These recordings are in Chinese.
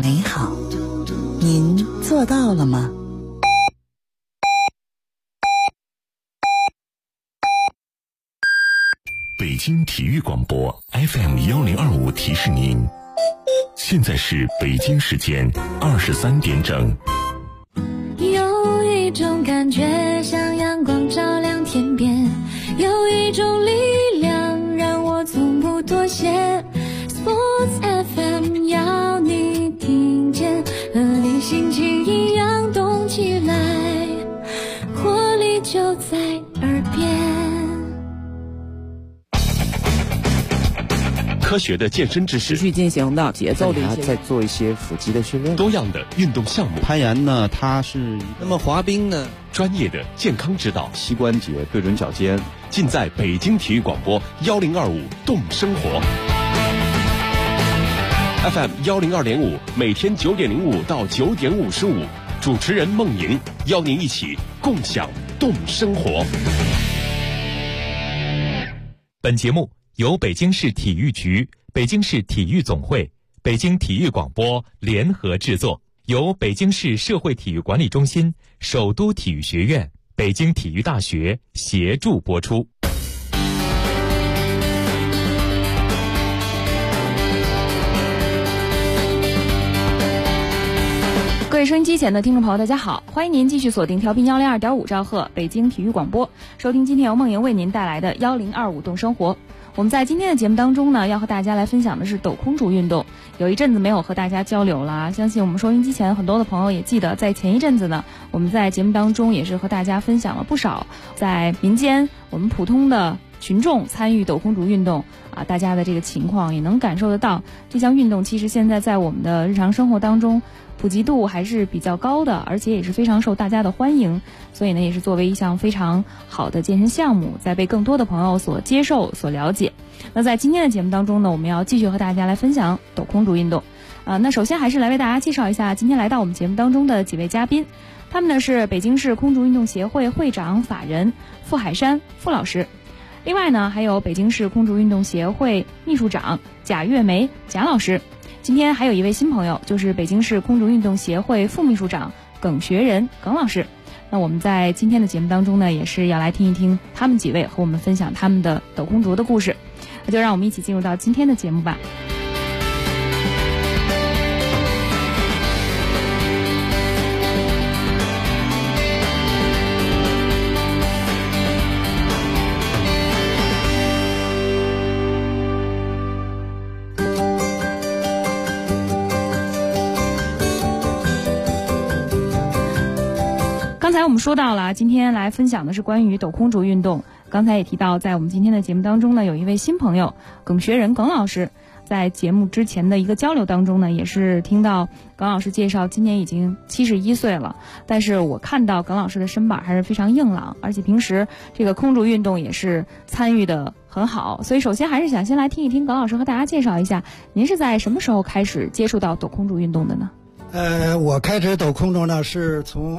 美好，您做到了吗？ 北京体育广播 FM1025 提示您，现在是北京时间23点整。 有一种感觉像阳光照亮天边，有一种力量让我从不妥协。 Sports FM 要你听见，和你心情一样动起来，活力就在耳边。 科学的健身知识， 持续进行的节奏的一些， 再做一些腹肌的训练， 多样的运动项目。 攀岩呢，它是那么滑冰呢， 专业的健康指导， 膝关节对准脚尖， 尽在北京体育广播1025动生活 FM102.5，每天9点05到9点55，主持人孟莹邀您一起共享动生活。 本节目由北京市体育局、北京市体育总会、北京体育广播联合制作，由北京市社会体育管理中心、首都体育学院、北京体育大学协助播出。 各位收音机前的听众朋友，大家好，欢迎您继续锁定调频102.5兆赫北京体育广播，收听今天由梦莹为您带来的1025动生活。我们在今天的节目当中呢，要和大家来分享的是抖空竹运动。有一阵子没有和大家交流了，相信我们收音机前很多的朋友也记得，在前一阵子呢，我们在节目当中也是和大家分享了不少在民间我们普通的群众参与抖空竹运动大家的这个情况，也能感受得到这项运动其实现在在我们的日常生活当中普及度还是比较高的，而且也是非常受大家的欢迎，所以呢也是作为一项非常好的健身项目在被更多的朋友所接受所了解。那在今天的节目当中呢，我们要继续和大家来分享抖空竹运动那首先还是来为大家介绍一下今天来到我们节目当中的几位嘉宾，他们呢是北京市空竹运动协会会长法人傅海山傅老师，另外呢还有北京市空竹运动协会秘书长贾月梅贾老师，今天还有一位新朋友，就是北京市空竹运动协会副秘书长耿学仁耿老师。那我们在今天的节目当中呢，也是要来听一听他们几位和我们分享他们的抖空竹的故事。那就让我们一起进入到今天的节目吧。刚才我们说到了，今天来分享的是关于抖空竹运动。刚才也提到，在我们今天的节目当中呢，有一位新朋友耿学仁耿老师，在节目之前的一个交流当中呢，也是听到耿老师介绍，今年已经71岁了，但是我看到耿老师的身板还是非常硬朗，而且平时这个空竹运动也是参与的很好，所以首先还是想先来听一听耿老师和大家介绍一下，您是在什么时候开始接触到抖空竹运动的呢？ 我开始抖空竹呢是从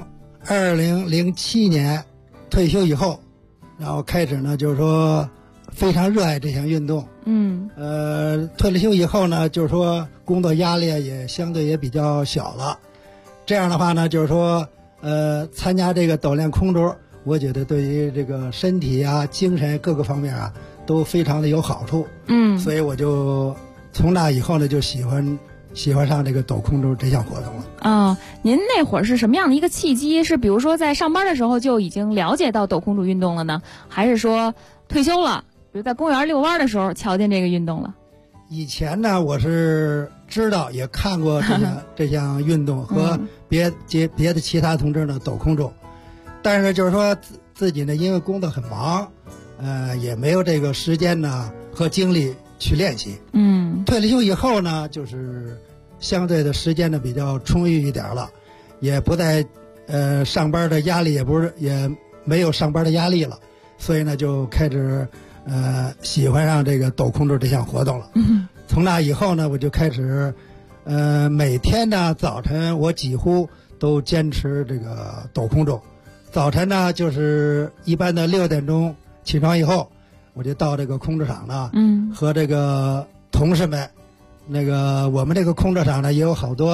2007年退休以后，然后开始呢就是说非常热爱这项运动。退了休以后呢，就是说工作压力也相对也比较小了，这样的话呢就是说参加这个抖练空竹，我觉得对于这个身体啊精神各个方面啊都非常的有好处。所以我就从那以后呢就喜欢上这个抖空竹这项活动了。 您那会儿是什么样的一个契机？是比如说在上班的时候就已经了解到抖空竹运动了呢，还是说退休了，比如在公园遛弯的时候瞧见这个运动了？ 以前呢我是知道也看过这项运动和别的其他同志呢抖空竹，但是就是说自己呢因为工作很忙，也没有这个时间呢和精力去练习。退了休以后呢，就是相对的时间呢比较充裕一点了，也不再上班的压力也没有上班的压力了，所以呢就开始喜欢上这个抖空竹这项活动了。从那以后呢，我就开始每天呢早晨我几乎都坚持这个抖空竹。早晨呢就是一般的6点钟起床以后，我就到这个空竹场呢，和这个同事们，那个我们这个空竹场呢也有好多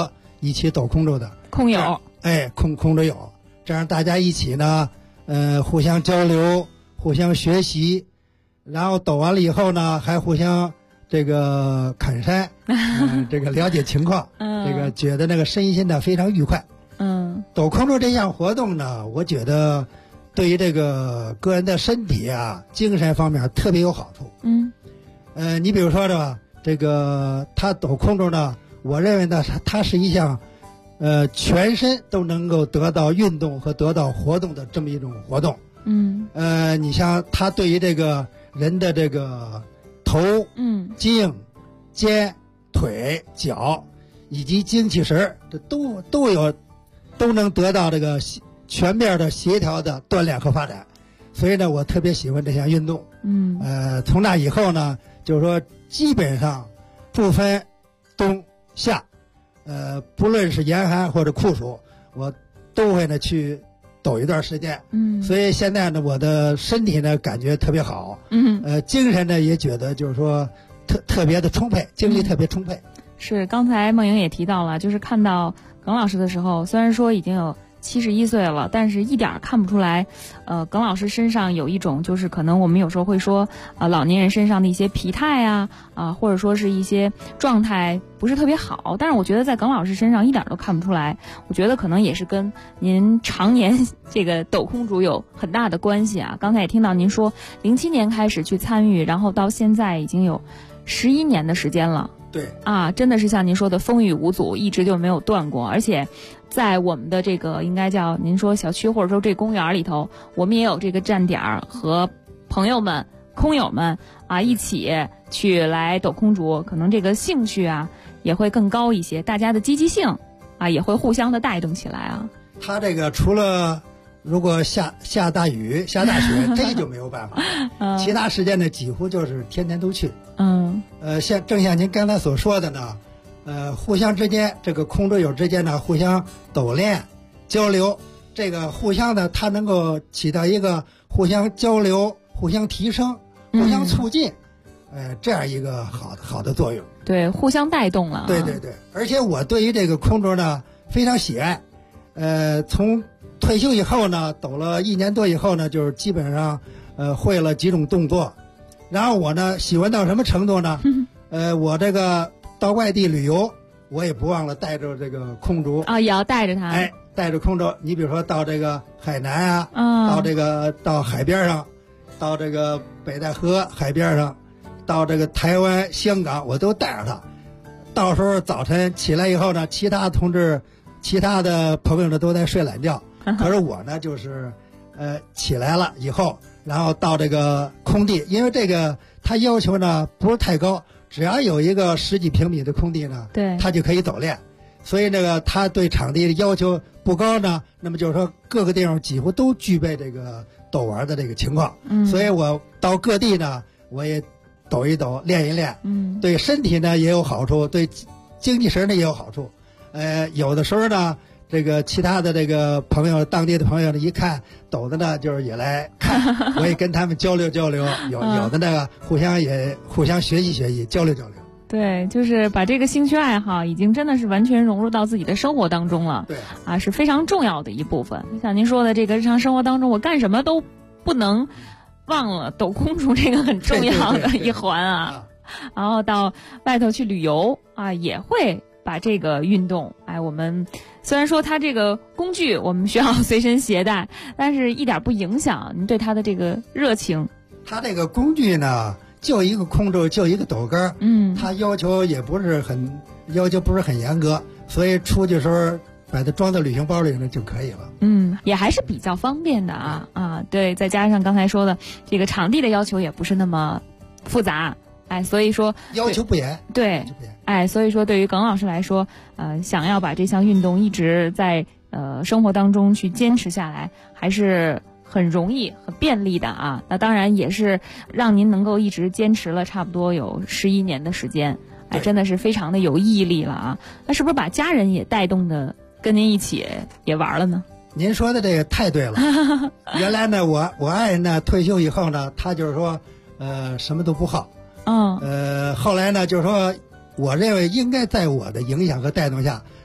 一起抖空中的空友， 空中友，这样大家一起呢，互相交流，互相学习，然后抖完了以后呢，还互相这个侃山，这个了解情况，这个觉得那个身心呢非常愉快。抖空中这项活动呢，我觉得对于这个个人的身体啊、精神方面特别有好处。你比如说吧，这个他抖空中呢，我认为呢，它是一项全身都能够得到运动和得到活动的这么一种活动。你像它对于这个人的这个头、颈、肩、腿、脚以及精气神，这都能得到这个全面的协调的锻炼和发展。所以呢，我特别喜欢这项运动。从那以后呢，就是说基本上不分冬夏，不论是严寒或者酷暑，我都会呢去抖一段时间。所以现在呢，我的身体呢感觉特别好。精神呢也觉得就是说特别的充沛，精力特别充沛。 是，刚才梦莹也提到了，就是看到耿老师的时候，虽然说已经有71岁了，但是一点看不出来，耿老师身上有一种就是可能我们有时候会说老年人身上的一些疲态啊，或者说是一些状态不是特别好，但是我觉得在耿老师身上一点都看不出来。我觉得可能也是跟您常年这个抖空竹有很大的关系啊。刚才也听到您说07年开始去参与，然后到现在已经有11年的时间了。 对真的是像您说的风雨无阻，一直就没有断过。而且在我们的这个应该叫您说小区或者说这公园里头，我们也有这个站点和朋友们、空友们一起去来抖空竹，可能这个兴趣也会更高一些，大家的积极性也会互相的带动起来啊。 他这个除了如果下大雨、下大雪，这就没有办法。其他时间呢，几乎就是天天都去。正像您刚才所说的呢，互相之间这个空中友之间呢，互相抖练、交流，这个互相的它能够起到一个互相交流、互相提升、互相促进，这样一个好的作用。 对，互相带动了。 对，而且我对于这个空中呢非常喜爱。从退休以后呢，抖了1年多以后呢，就是基本上会了几种动作。然后我呢喜欢到什么程度呢？我这个到外地旅游，我也不忘了带着这个空竹也要带着它。 带着空竹，你比如说到这个海南到海边上，到这个北戴河海边上，到这个台湾、香港，我都带着它。到时候早晨起来以后呢，其他的朋友呢都在睡懒觉，可是我呢就是起来了以后，然后到这个空地，因为这个他要求呢不是太高，只要有一个10几平米的空地呢， 对， 他就可以抖练。所以那个他对场地的要求不高呢，那么就是说各个地方几乎都具备这个抖玩的这个情况。所以我到各地呢，我也抖一抖，练一练。对身体呢也有好处，对精气神呢也有好处。有的时候呢，这个其他的这个朋友，当地的朋友呢，一看抖的呢，就是也来看，我也跟他们交流交流，有的那个互相学习交流交流。 对，就是把这个兴趣爱好已经真的是完全融入到自己的生活当中了。 对是非常重要的一部分。像您说的这个日常生活当中，我干什么都不能忘了抖空竹这个很重要的一环啊。然后到外头去旅游也会把这个运动，我们虽然说它这个工具我们需要随身携带，但是一点不影响您对它的这个热情。 它这个工具呢，就一个空竹，就一个抖杆，它要求不是很严格，所以出去的时候把它装在旅行包里呢就可以了。 也还是比较方便的对，再加上刚才说的这个场地的要求也不是那么复杂。所以说要求不严。 对，所以说对于耿老师来说，想要把这项运动一直在生活当中去坚持下来，还是很容易、很便利的那当然也是让您能够一直坚持了差不多有11年的时间，真的是非常的有毅力了那是不是把家人也带动的跟您一起也玩了呢？ 您说的这个太对了。原来呢，我爱人呢退休以后呢，他就是说什么都不好。后来呢，就是说，我认为应该在我的影响和带动下，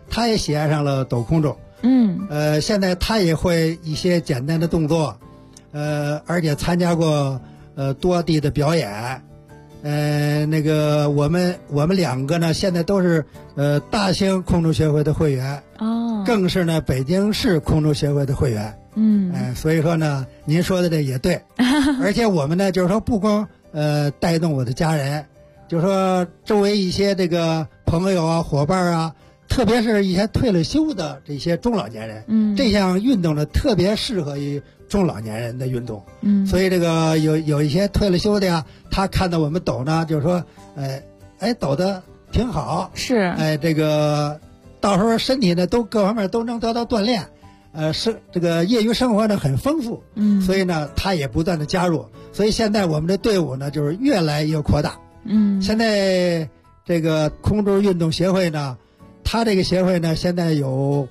他也喜爱上了抖空中。现在他也会一些简单的动作，而且参加过多地的表演。那个我们两个呢，现在都是大兴空中协会的会员，更是呢北京市空中协会的会员。所以说呢，您说的这也对，而且我们呢就是说不光带动我的家人，就是说周围一些这个朋友啊、伙伴啊，特别是一些退了休的这些中老年人，这项运动呢特别适合于中老年人的运动。所以这个有一些退了休的呀，他看到我们抖呢，就是说，抖得挺好， 是， 这个到时候身体呢都各方面都能得到锻炼，这个业余生活呢很丰富，所以呢他也不断的加入，所以现在我们的队伍呢就是越来越扩大。现在这个空中运动协会呢，他这个协会呢现在有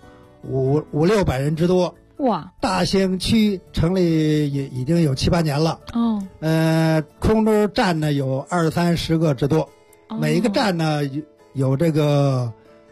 500-600人之多。 哇！ 大兴区成立也已经有7、8年了。空中站呢有20-30个之多，每一个站呢有这个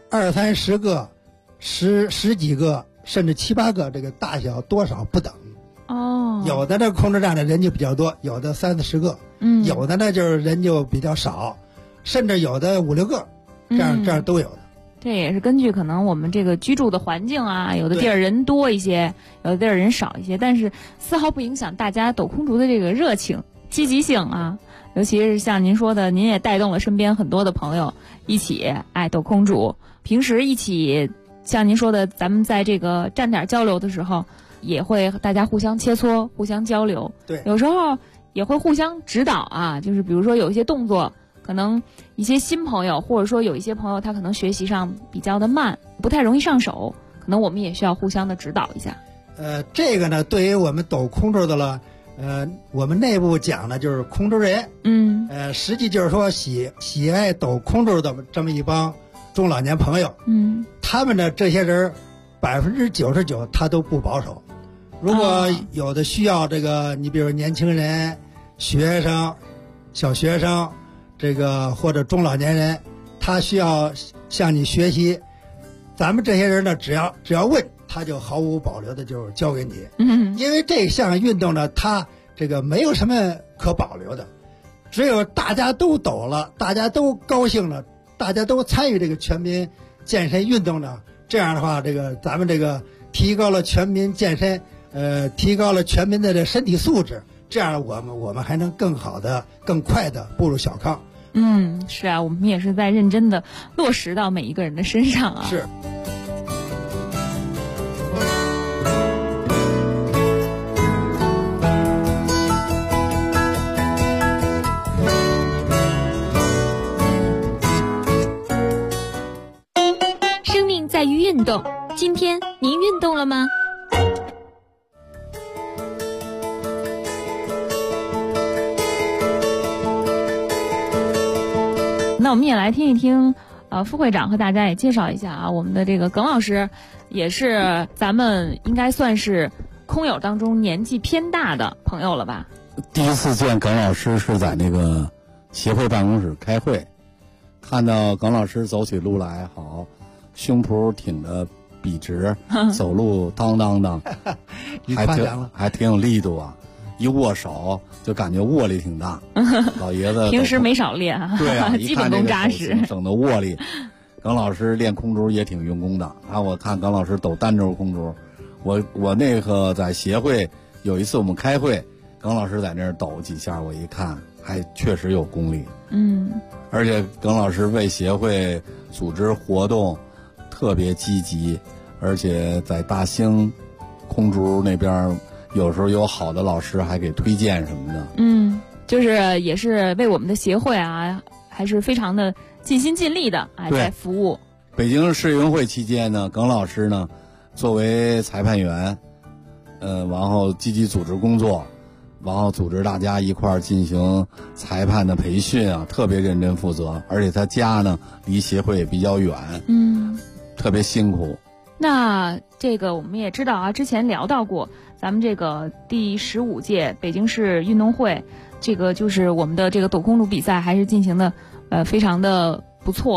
20-30个、十几个，甚至7、8个，这个大小多少不等。有的这空中站的人就比较多，有的30-40个，有的呢就是人就比较少，甚至有的5-6个，这样都有的。 这也是根据可能我们这个居住的环境啊，有的地儿人多一些，有的地儿人少一些，但是丝毫不影响大家抖空竹的这个热情、积极性啊。尤其是像您说的，您也带动了身边很多的朋友一起抖空竹。平时一起像您说的，咱们在这个站点交流的时候，也会大家互相切磋、互相交流。 对， 有时候也会互相指导啊，就是比如说有一些动作。可能一些新朋友，或者说有一些朋友，他可能学习上比较的慢，不太容易上手，可能我们也需要互相的指导一下。 这个呢，对于我们抖空中的了，我们内部讲呢，就是空中人，实际就是说喜爱抖空中的这么一帮中老年朋友，他们的这些人99%他都不保守。如果有的需要这个，你比如年轻人、学生、小学生。这个或者中老年人，他需要向你学习，咱们这些人呢，只要问，他就毫无保留的就教给你。因为这项运动呢，它这个没有什么可保留的，只有大家都抖了，大家都高兴了，大家都参与这个全民健身运动呢，这样的话，这个咱们这个提高了全民健身，提高了全民的这身体素质。这样我们还能更好的、更快的步入小康。 是啊，我们也是在认真的落实到每一个人的身上啊。 是。 生命在于运动，今天您运动了吗？ 那我们也来听一听，副会长和大家也介绍一下啊，我们的这个耿老师，也是咱们应该算是空友当中年纪偏大的朋友了吧？ 第一次见耿老师是在那个协会办公室开会，看到耿老师走起路来好，胸脯挺得笔直，走路当当当，还挺有力度啊。一握手就感觉握力挺大，老爷子平时没少练啊， 对啊， 基本功扎实， 省得握力。耿老师练空竹也挺用功的啊，我看耿老师抖单轴空竹，我那个在协会有一次我们开会，耿老师在那儿抖几下，我一看还确实有功力，而且耿老师为协会组织活动特别积极，而且在大兴空竹那边。有时候有好的老师还给推荐什么的， 就是也是为我们的协会啊，还是非常的尽心尽力的在服务。 北京市运会期间呢，耿老师呢作为裁判员，然后积极组织工作，然后组织大家一块儿进行裁判的培训啊，特别认真负责，而且他家呢离协会也比较远，特别辛苦。 那这个我们也知道啊，之前聊到过，咱们这个第15届北京市运动会，这个就是我们的这个抖空竹比赛还是进行的非常的不错。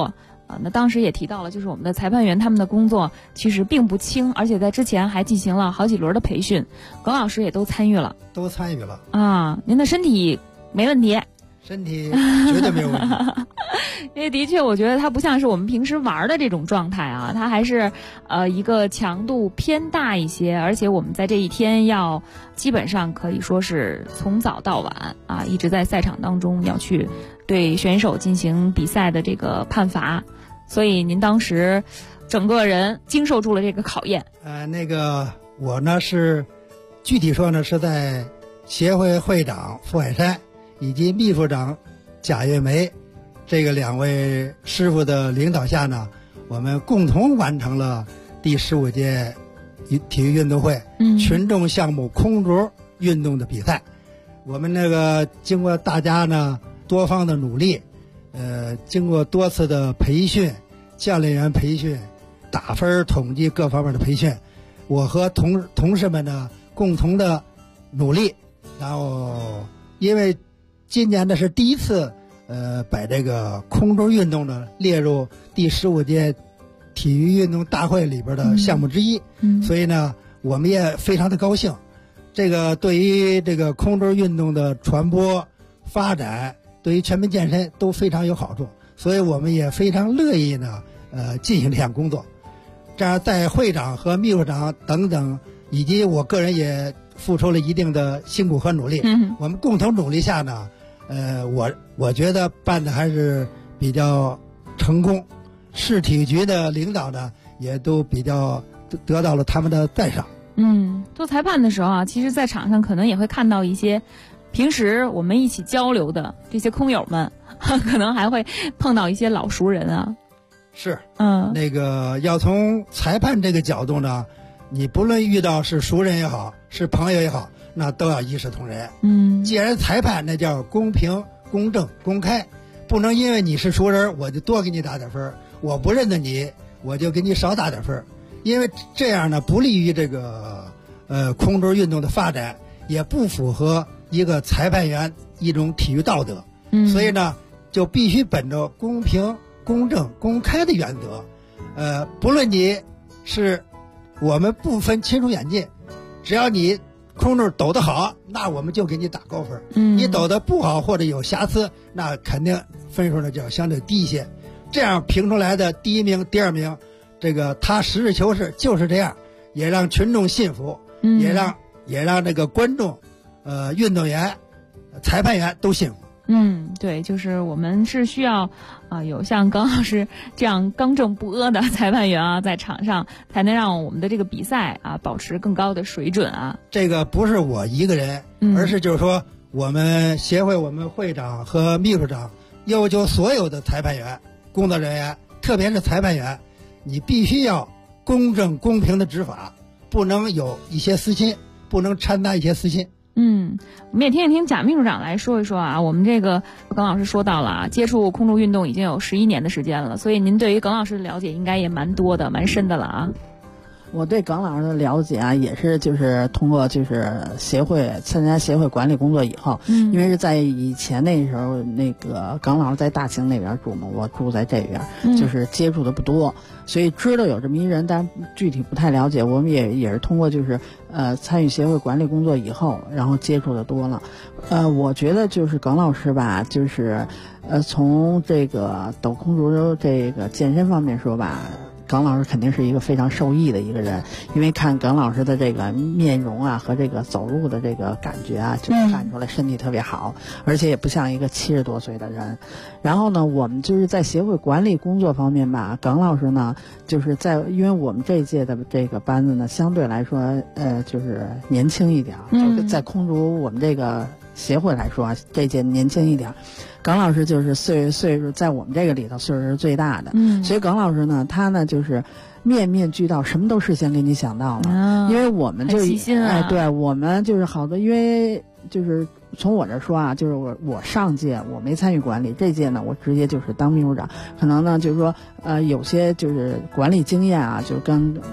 那当时也提到了，就是我们的裁判员他们的工作其实并不轻，而且在之前还进行了好几轮的培训，耿老师也都参与了。 都参与了啊！您的身体没问题？ 身体绝对没有问题。 因为的确，我觉得它不像是我们平时玩的这种状态啊，它还是一个强度偏大一些，而且我们在这一天要基本上可以说是从早到晚啊，一直在赛场当中要去对选手进行比赛的这个判罚，所以您当时整个人经受住了这个考验。 那个我呢是具体说呢是在协会会长傅海山以及秘书长贾月梅这个2位师傅的领导下呢，我们共同完成了第15届体育运动会群众项目空竹运动的比赛。我们那个经过大家呢多方的努力，经过多次的培训，教练员培训，打分统计各方面的培训，我和同事们呢共同的努力，然后因为今年呢是第一次把这个空中运动呢列入第15届体育运动大会里边的项目之一，所以呢我们也非常的高兴。这个对于这个空中运动的传播发展，对于全民健身都非常有好处，所以我们也非常乐意呢进行这项工作。这样在会长和秘书长等等以及我个人也付出了一定的辛苦和努力，我们共同努力下呢我觉得办的还是比较成功，市体育局的领导呢也都比较得到了他们的赞赏。 做裁判的时候啊，其实在场上可能也会看到一些平时我们一起交流的这些空友们，可能还会碰到一些老熟人啊。 是，那个要从裁判这个角度呢，你不论遇到是熟人也好，是朋友也好，那都要一视同仁。既然裁判那叫公平、公正、公开，不能因为你是熟人我就多给你打点分，我不认得你我就给你少打点分，因为这样呢不利于这个空中运动的发展，也不符合一个裁判员一种体育道德。所以呢就必须本着公平、公正、公开的原则，不论你是我们不分亲疏远近，只要你空中抖得好，那我们就给你打高分。你抖得不好或者有瑕疵，那肯定分数呢就要相对低一些。这样评出来的第1名、第2名，这个他实事求是就是这样，也让群众信服，也让这个观众、运动员、裁判员都信服。 对，就是我们是需要有像耿老师这样刚正不阿的裁判员啊，在场上才能让我们的这个比赛啊保持更高的水准啊。 这个不是我一个人，而是就是说我们协会我们会长和秘书长要求所有的裁判员、工作人员，特别是裁判员，你必须要公正公平的执法，不能有一些私心，不能掺杂一些私心。 我们也听一听贾秘书长来说一说啊。我们这个耿老师说到了接触空中运动已经有11年的时间了，所以您对于耿老师的了解应该也蛮多的、蛮深的了啊。 我对耿老师的了解啊，也是就是通过就是参加协会管理工作以后，因为是在以前那时候那个耿老师在大兴那边住嘛，我住在这边，就是接触的不多，所以知道有这么一人，但具体不太了解。我们也是通过就是参与协会管理工作以后，然后接触的多了。我觉得就是耿老师吧，就是从这个抖空竹这个健身方面说吧，耿老师肯定是一个非常受益的一个人，因为看耿老师的这个面容啊和这个走路的这个感觉啊，就看出来身体特别好，而且也不像一个70多岁的人。然后呢，我们就是在协会管理工作方面吧，耿老师呢就是因为我们这一届的这个班子呢相对来说就是年轻一点，就是在空竹我们这个协会来说啊，这届年轻一点。耿老师就是岁数在我们这个里头岁数是最大的，所以耿老师呢，他呢就是面面俱到，什么都事先给你想到了，因为我们就对我们就是好多，因为就是从我这说啊，就是我上届我没参与管理，这届呢我直接就是当秘书长，可能呢就是说有些就是管理经验啊，就跟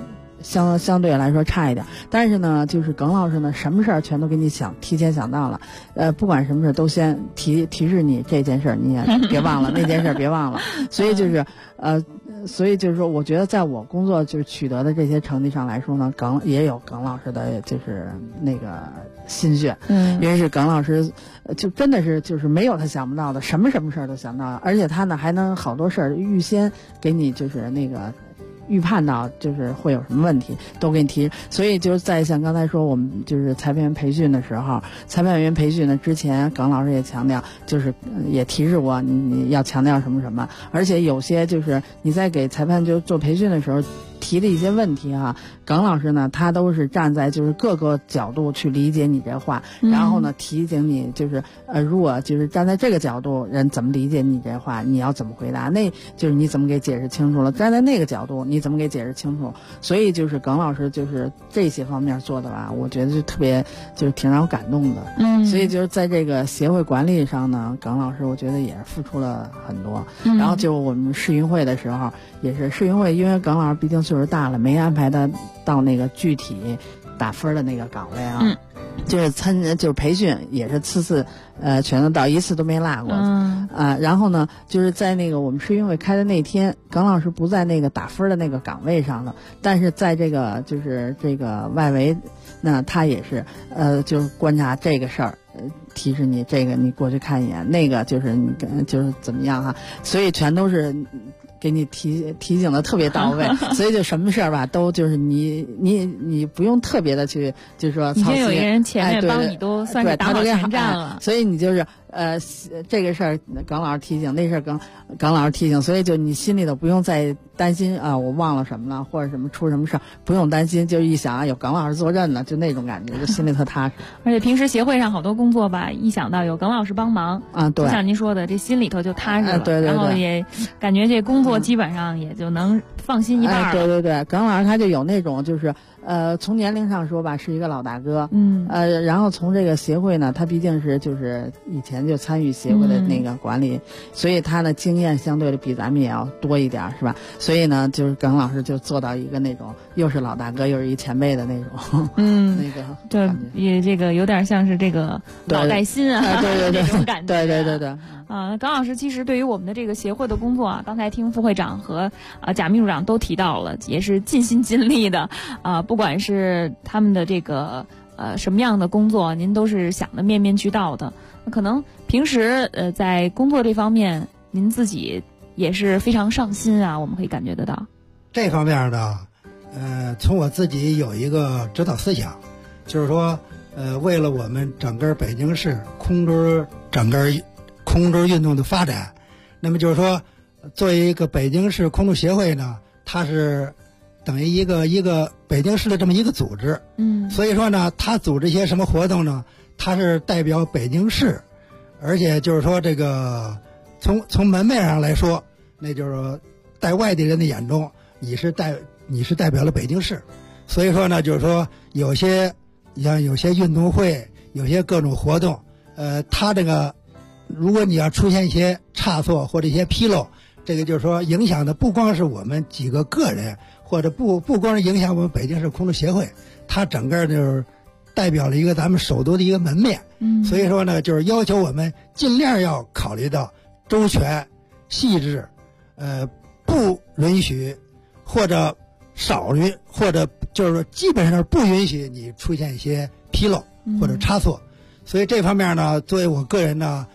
相对来说差一点。但是呢，就是耿老师呢，什么事儿全都给你提前想到了，不管什么事都先提示你这件事你也别忘了，那件事别忘了。所以就是说，我觉得在我工作就是取得的这些成绩上来说呢，也有耿老师的就是那个心血，因为是耿老师，就真的是就是没有他想不到的，什么事儿都想到，而且他呢还能好多事儿预先给你就是那个预判到就是会有什么问题都给你提，所以就是在像刚才说我们就是裁判员培训的时候，裁判员培训呢之前耿老师也强调，就是也提示我你要强调什么，而且有些就是你在给裁判就做培训的时候提的一些问题哈，耿老师呢他都是站在就是各个角度去理解你这话，然后呢提醒你就是如果就是站在这个角度人怎么理解你这话，你要怎么回答，那就是你怎么给解释清楚了，站在那个角度你怎么给解释清楚，所以就是耿老师就是这些方面做的吧，我觉得就特别就是挺让我感动的。所以就是在这个协会管理上呢，耿老师我觉得也是付出了很多。然后就我们世运会的时候也是世运会，因为耿老师毕竟岁数大了，没安排他到那个具体打分的那个岗位啊，就是培训也是次全都到，一次都没落过然后呢就是在那个我们世运会开的那天，耿老师不在那个打分的那个岗位上了，但是在这个就是这个外围，那他也是就是观察这个事儿，提示你这个你过去看一眼，那个就是你就是怎么样哈，所以全都是给你提醒的特别到位，所以就什么事儿吧，都就是你不用特别的去，就是说操心， 已经有一个人前面帮你都算是打好前站了， 所以你就是这个事儿耿老师提醒，那事儿耿老师提醒，所以就你心里头不用再担心啊，我忘了什么了或者什么出什么事儿，不用担心，就一想啊有耿老师坐镇呢，就那种感觉，就心里特踏实。 而且平时协会上好多工作吧，一想到有耿老师帮忙啊，对， 就像您说的，这心里头就踏实了， 对， 然后也感觉这工作基本上也就能放心一半了。对，耿老师他就有那种就是从年龄上说吧，是一个老大哥，然后从这个协会呢，他毕竟是就是以前就参与协会的那个管理，所以他的经验相对的比咱们也要多一点，是吧？所以呢，就是耿老师就做到一个那种又是老大哥又是一前辈的那种，那个对，也这个有点像是这个老带新啊， 对这种感觉， 对。 耿老师其实对于我们的这个协会的工作啊，刚才听副会长和贾秘书长都提到了，也是尽心尽力的不管是他们的这个什么样的工作，您都是想的面面俱到的。可能平时在工作这方面，您自己也是非常上心啊，我们可以感觉得到。 这方面呢，从我自己有一个指导思想，就是说，为了我们整个北京市整个空中运动的发展，那么就是说，作为一个北京市空中协会呢，它是等于一个北京市的这么一个组织，所以说呢，它组织一些什么活动呢？它是代表北京市，而且就是说这个从门面上来说，那就是说在外地人的眼中，你是代表了北京市，所以说呢，就是说有些运动会，有些各种活动，它这个如果你要出现一些差错或者一些纰漏，这个就是说影响的不光是我们几个个人，或者不光是影响我们北京市空中协会，它整个就是代表了一个咱们首都的一个门面。所以说呢，就是要求我们尽量要考虑到周全、细致，不允许或者少于或者就是说基本上不允许你出现一些纰漏或者差错。所以这方面呢，作为我个人呢，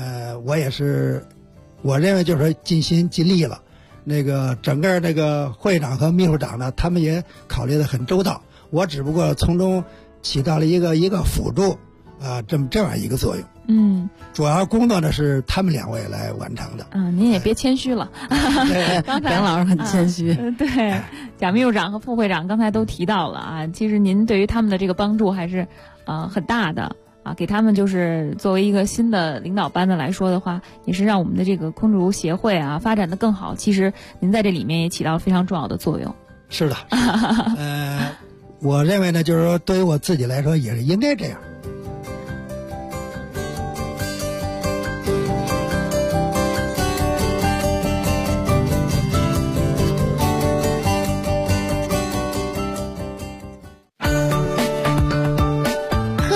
我认为就是说尽心尽力了。那个整个那个会长和秘书长呢，他们也考虑得很周到，我只不过从中起到了一个辅助这样一个作用。主要工作呢是他们两位来完成的。 您也别谦虚了。刚才耿老师很谦虚。 对，贾秘书长和副会长刚才都提到了啊，其实您对于他们的这个帮助还是很大的。给他们就是作为一个新的领导班子来说的话，也是让我们的这个空竹协会发展得更好。其实您在这里面也起到了非常重要的作用。 是的，我认为呢，就是说对于我自己来说也是应该这样。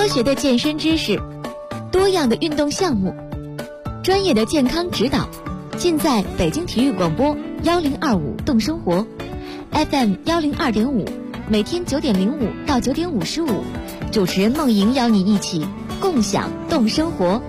学的健身知识，多样的运动项目，专业的健康指导，尽在北京体育广播1025动生活 FM 102.5，每天9点05到9点55，主持人梦莹邀你一起共享动生活。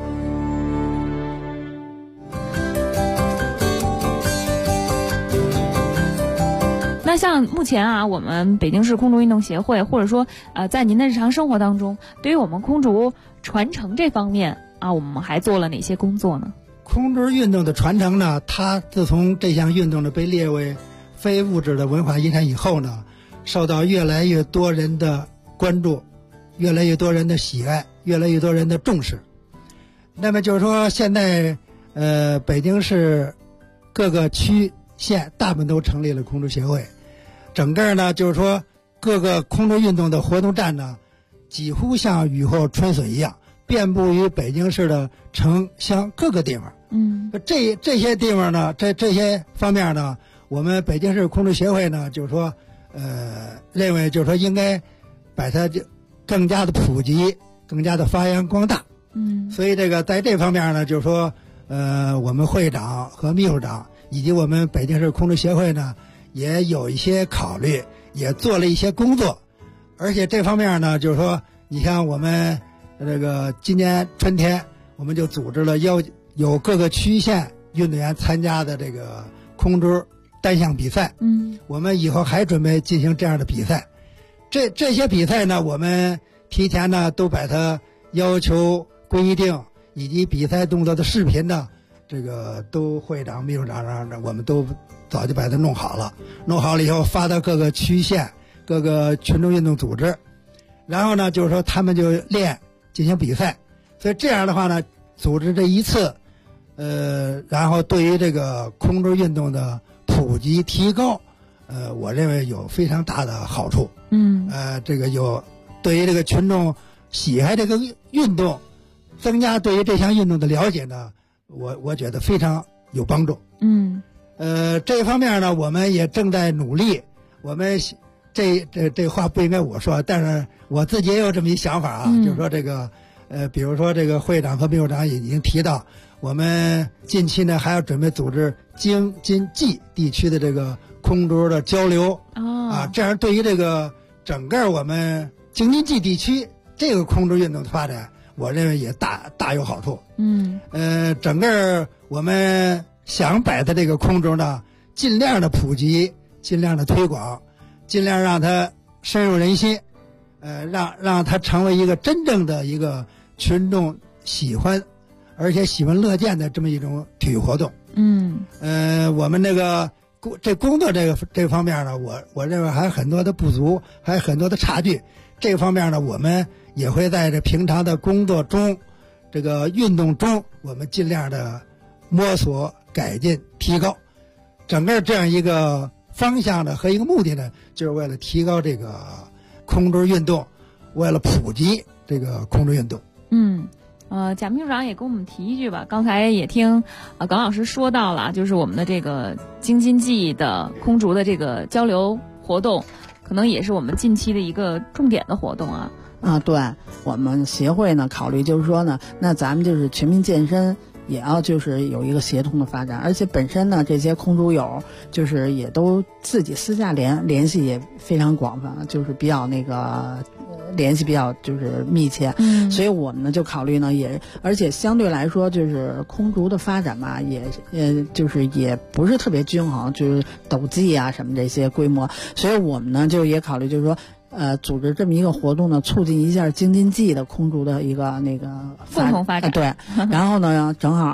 那像目前啊，我们北京市空竹运动协会，或者说在您的日常生活当中，对于我们空竹传承这方面啊，我们还做了哪些工作呢？ 空竹运动的传承呢，它自从这项运动呢被列为非物质的文化遗产以后呢，受到越来越多人的关注，越来越多人的喜爱，越来越多人的重视。那么就是说，现在北京市各个区县大部分都成立了空竹协会，整个呢就是说各个空竹运动的活动站呢，几乎像雨后春笋一样，遍布于北京市的城乡各个地方。这些地方呢，这些方面呢，我们北京市空竹协会呢，就是说，认为就是说应该把它就更加的普及，更加的发扬光大。所以这个在这方面呢，就是说，我们会长和秘书长以及我们北京市空竹协会呢，也有一些考虑，也做了一些工作，而且这方面呢，就是说，你像我们这个今年春天，我们就组织了有各个区县运动员参加的这个空竹单项比赛。我们以后还准备进行这样的比赛。这些比赛呢，我们提前呢都把它要求规定，以及比赛动作的视频呢，这个都会长、秘书长让我们都早就把它弄好了。弄好了以后发到各个区县、各个群众运动组织，然后呢，就是说他们就练进行比赛。所以这样的话呢，组织这一次，然后对于这个空竹运动的普及提高，我认为有非常大的好处。这个有对于这个群众喜爱这个运动，增加对于这项运动的了解呢，我觉得非常有帮助。这方面呢，我们也正在努力。我们这话不应该我说，但是我自己也有这么一想法啊，就是说这个比如说这个会长和秘书长也已经提到，我们近期呢还要准备组织京津冀地区的这个空竹的交流。这样对于这个整个我们京津冀地区这个空竹运动的发展，我认为也大有好处。整个我们想把它这个空竹呢，尽量的普及，尽量的推广，尽量让它深入人心，让它成为一个真正的一个群众喜欢而且喜闻乐见的这么一种体育活动。我们那个这工作这方面呢，我认为还有很多的不足，还有很多的差距。这方面呢，我们也会在这平常的工作中，这个运动中，我们尽量的摸索、改进、提高。整个这样一个方向呢和一个目的呢，就是为了提高这个空竹运动，为了普及这个空竹运动。 贾秘书长也跟我们提一句吧。刚才也听耿老师说到了，就是我们的这个京津冀的空竹的这个交流活动，可能也是我们近期的一个重点的活动啊。 对，我们协会呢考虑就是说呢，那咱们就是全民健身也要就是有一个协同的发展，而且本身呢这些空竹友就是也都自己私下联系也非常广泛，就是比较那个联系比较就是密切。所以我们呢就考虑呢而且相对来说就是空竹的发展嘛，就是也不是特别均衡，就是斗技啊什么这些规模，所以我们呢就也考虑就是说组织这么一个活动呢，促进一下京津冀的空竹的一个那个共同发展。 对，然后呢，正好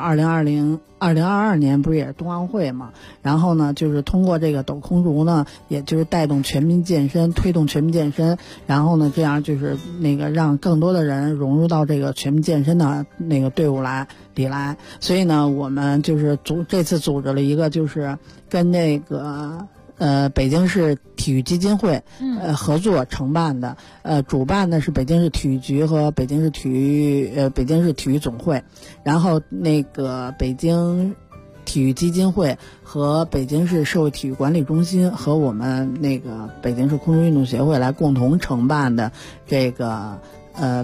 2022年不是也是冬奥会嘛，然后呢，就是通过这个斗空竹呢，也就是带动全民健身，推动全民健身，然后呢，这样就是那个让更多的人融入到这个全民健身的那个队伍里来。所以呢，我们就是这次组织了一个就是跟那个北京市体育基金会合作承办的，主办的是北京市体育局和北京市体育总会，然后那个北京体育基金会和北京市社会体育管理中心和我们那个北京市空中运动协会来共同承办的这个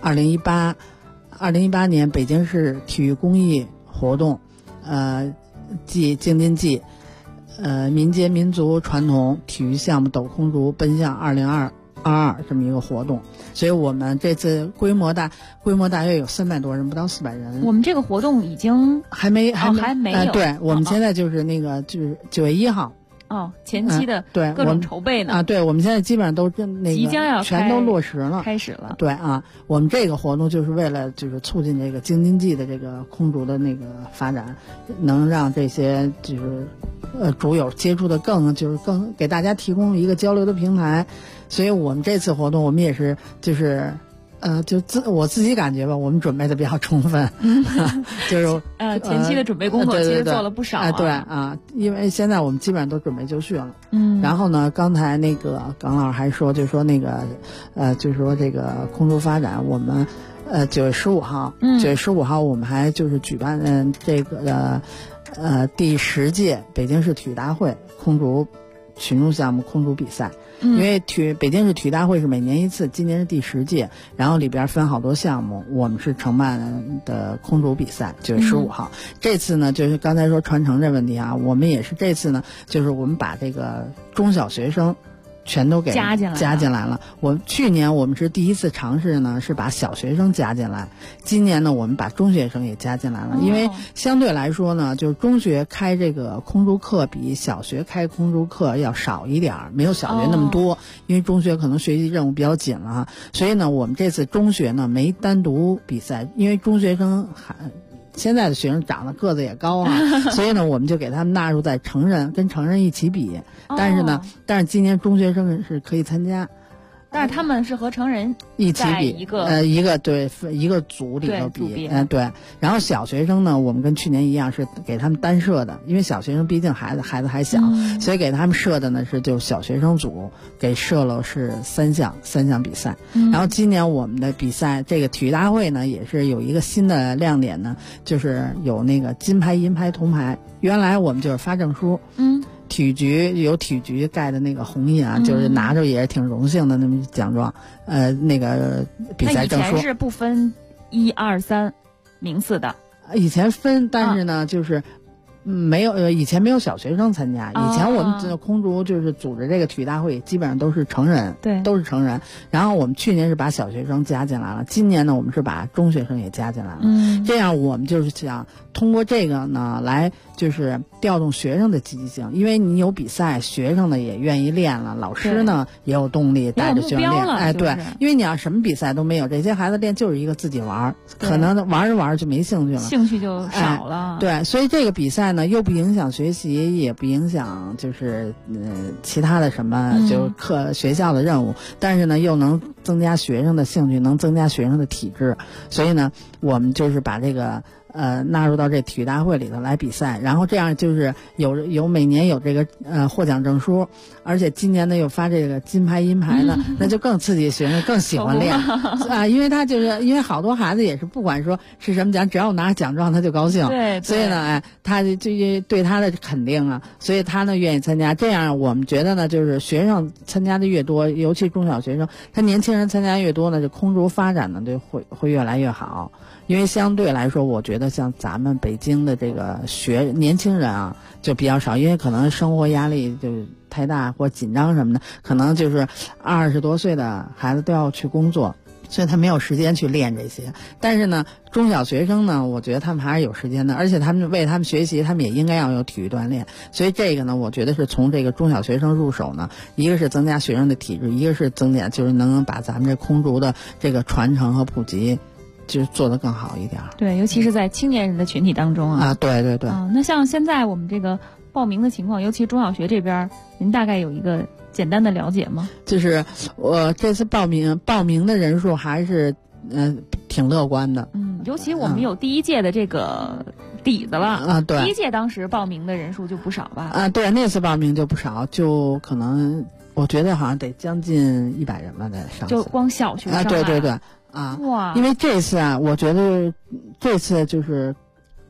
2018年北京市体育公益活动，暨京津冀，民间民族传统体育项目斗空竹奔向2022这么一个活动。所以我们这次规模大约有300多人，不到400人。 我们这个活动已经还没有，对，我们现在就是就是9月1号。 前期的各种筹备呢对，我们现在基本上都即将要全都落实了， 开始了。 对啊，我们这个活动就是为了就是促进这个京津冀的这个空竹的那个发展，能让这些就是竹友接触的更给大家提供一个交流的平台。所以我们这次活动我们也是就是我自己感觉吧，我们准备的比较充分，就是前期的准备工作其实做了不少对啊，因为现在我们基本上都准备就绪了。然后呢，刚才那个耿老师还说，就说那个就是说这个空竹发展，我们9月15号我们还就是举办这个第10届北京市体育大会空竹群众项目空竹比赛。因为北京市体育大会是每年一次，今年是第10届，然后里边分好多项目，我们是承办的空竹比赛，9月15号。这次呢，就是刚才说传承这问题啊，我们也是这次呢，就是我们把这个中小学生全都给加进来了。去年我们是第一次尝试呢，是把小学生加进来。今年呢，我们把中学生也加进来了。因为相对来说呢，就是中学开这个空竹课比小学开空竹课要少一点，没有小学那么多。因为中学可能学习任务比较紧了，所以呢，我们这次中学呢没单独比赛，因为中学生现在的学生长得个子也高啊，所以呢，我们就给他们纳入在跟成人一起比。但是今年中学生是可以参加， 但是他们是和成人一起比， 一个组里头比，对。然后小学生呢，我们跟去年一样是给他们单设的，因为小学生毕竟孩子还小，所以给他们设的呢是就小学生组给设了是3项比赛。然后今年我们的比赛这个体育大会呢，也是有一个新的亮点呢，就是有那个金牌、银牌、铜牌。原来我们就是发证书，体育局盖的那个红印啊，就是拿着也是挺荣幸的那么奖状，那个比赛证书。 那以前是不分1、2、3名次的， 以前分，但是呢，就是以前没有小学生参加，以前我们空竹就是组织这个体育大会，基本上都是成人， 对， 都是成人。然后我们去年是把小学生加进来了，今年呢，我们是把中学生也加进来了。这样我们就是想通过这个呢，来就是调动学生的积极性，因为你有比赛，学生呢也愿意练了，老师呢也有动力带着学生练。对，因为你要什么比赛都没有，这些孩子练就是一个自己玩，可能玩着玩着就没兴趣了， 兴趣就少了。 对，所以这个比赛呢，又不影响学习，也不影响就是其他的什么就学校的任务，但是呢又能增加学生的兴趣，能增加学生的体质，所以呢我们就是把这个纳入到这体育大会里头来比赛，然后这样就是有每年有这个获奖证书，而且今年呢又发这个金牌银牌呢，那就更刺激学生，更喜欢练啊，因为他就是因为好多孩子也是不管说是什么奖，只要拿奖状他就高兴， 对， 所以呢他就对他的肯定啊，所以他呢愿意参加。这样我们觉得呢，就是学生参加的越多，尤其中小学生，他年轻人参加越多呢，就空竹发展呢就会越来越好。因为相对来说，我觉得像咱们北京的这个年轻人啊，就比较少，因为可能生活压力就太大或紧张什么的，可能就是20多岁的孩子都要去工作，所以他没有时间去练这些。但是呢，中小学生呢，我觉得他们还是有时间的，而且他们为他们学习，他们也应该要有体育锻炼。所以这个呢，我觉得是从这个中小学生入手呢，一个是增加学生的体质，一个是增加就是能把咱们这空竹的这个传承和普及就是做得更好一点。 对，尤其是在青年人的群体当中啊。 对。 那像现在我们这个报名的情况，尤其中小学这边，您大概有一个简单的了解吗？就是我这次报名的人数还是挺乐观的。 尤其我们有第一届的这个底子了啊。对， 第一届当时报名的人数就不少吧？ 啊，对，那次报名就不少，就可能我觉得好像得将近100人吧，在上次就光小学生啊。对。啊， 哇！ 因为这次啊，我觉得这次就是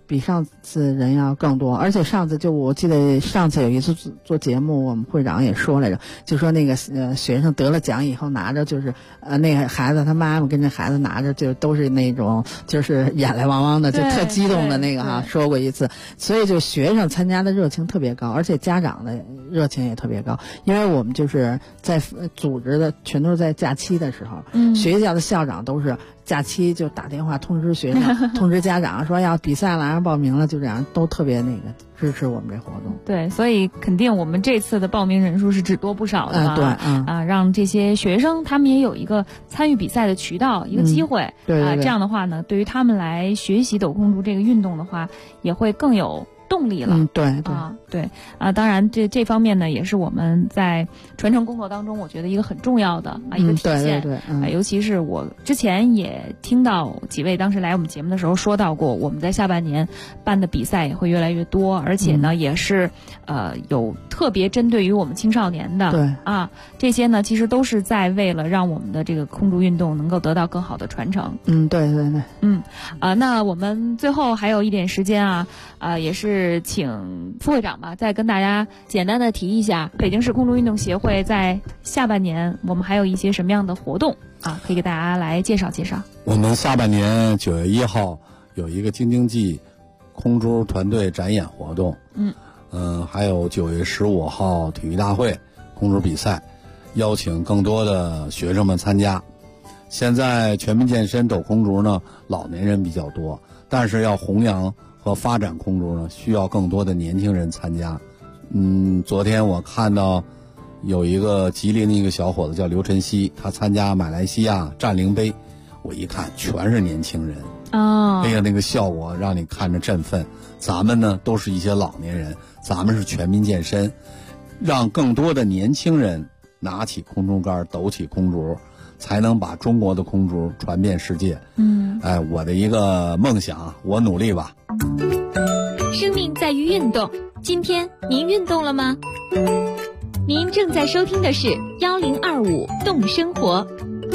比上次人要更多，而且上次我记得上次有一次做节目，我们会长也说来着，就说那个学生得了奖以后拿着就是那个孩子他妈妈跟着孩子拿着就都是那种就是眼泪汪汪的，就特激动的那个哈，说过一次，所以就学生参加的热情特别高，而且家长的热情也特别高，因为我们就是在组织的全都是在假期的时候，学校的校长都是假期就打电话通知学生通知家长说要比赛了，让报名了，就这样都特别那个支持我们这活动。 对，所以肯定我们这次的报名人数是只多不少的对， 让这些学生他们也有一个参与比赛的渠道，一个机会， 对， 这样的话呢，对于他们来学习抖空竹这个运动的话，也会更有动力了。对，当然这方面呢，也是我们在传承工作当中，我觉得一个很重要的一个体现。 对， 尤其是我之前也听到几位当时来我们节目的时候说到过，我们在下半年办的比赛也会越来越多，而且呢，也是有特别针对于我们青少年的。 对这些呢，其实都是在为了让我们的这个空竹运动能够得到更好的传承。 对。 那我们最后还有一点时间也是请副会长吧，再跟大家简单的提一下，北京市空竹运动协会在下半年我们还有一些什么样的活动可以给大家来介绍介绍。 我们下半年9月1号有一个京津冀空竹团队展演活动，还有9月15号体育大会空竹比赛，邀请更多的学生们参加。现在全民健身抖空竹呢，老年人比较多，但是要弘扬和发展空竹呢，需要更多的年轻人参加。昨天我看到有一个吉林的一个小伙子叫刘晨曦，他参加马来西亚占领杯，我一看全是年轻人那个效果让你看着振奋。咱们呢都是一些老年人，咱们是全民健身，让更多的年轻人拿起空竹竿抖起空竹，才能把中国的空竹传遍世界。我的一个梦想，我努力吧。 生命在于运动，今天您运动了吗？您正在收听的是1025动生活。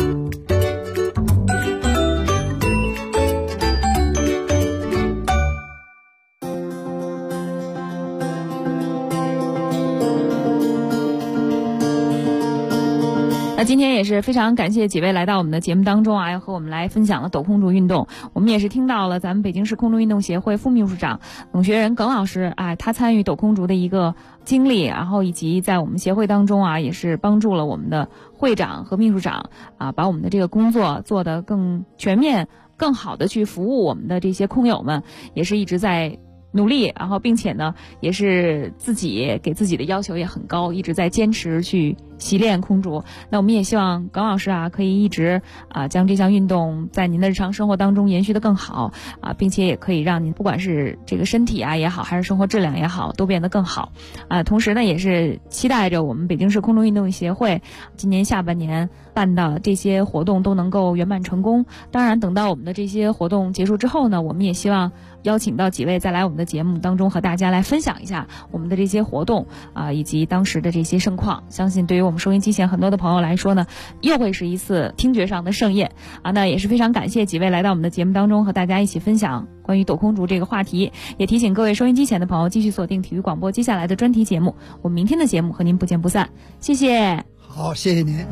那今天也是非常感谢几位来到我们的节目当中要和我们来分享了抖空竹运动。我们也是听到了咱们北京市空竹运动协会副秘书长耿学仁耿老师他参与抖空竹的一个经历，然后以及在我们协会当中也是帮助了我们的会长和秘书长把我们的这个工作做得更全面、更好的去服务我们的这些空友们，也是一直在努力，然后并且呢也是自己给自己的要求也很高，一直在坚持去习练空竹。那我们也希望耿老师可以一直将这项运动在您的日常生活当中延续得更好并且也可以让您不管是这个身体也好，还是生活质量也好，都变得更好同时呢也是期待着我们北京市空中运动协会今年下半年办的这些活动都能够圆满成功。当然等到我们的这些活动结束之后呢，我们也希望邀请到几位再来我们的节目当中和大家来分享一下我们的这些活动以及当时的这些盛况。相信对于我们收音机前很多的朋友来说呢，又会是一次听觉上的盛宴那也是非常感谢几位来到我们的节目当中和大家一起分享关于抖空竹这个话题。也提醒各位收音机前的朋友继续锁定体育广播接下来的专题节目，我们明天的节目和您不见不散。谢谢。 好，谢谢您。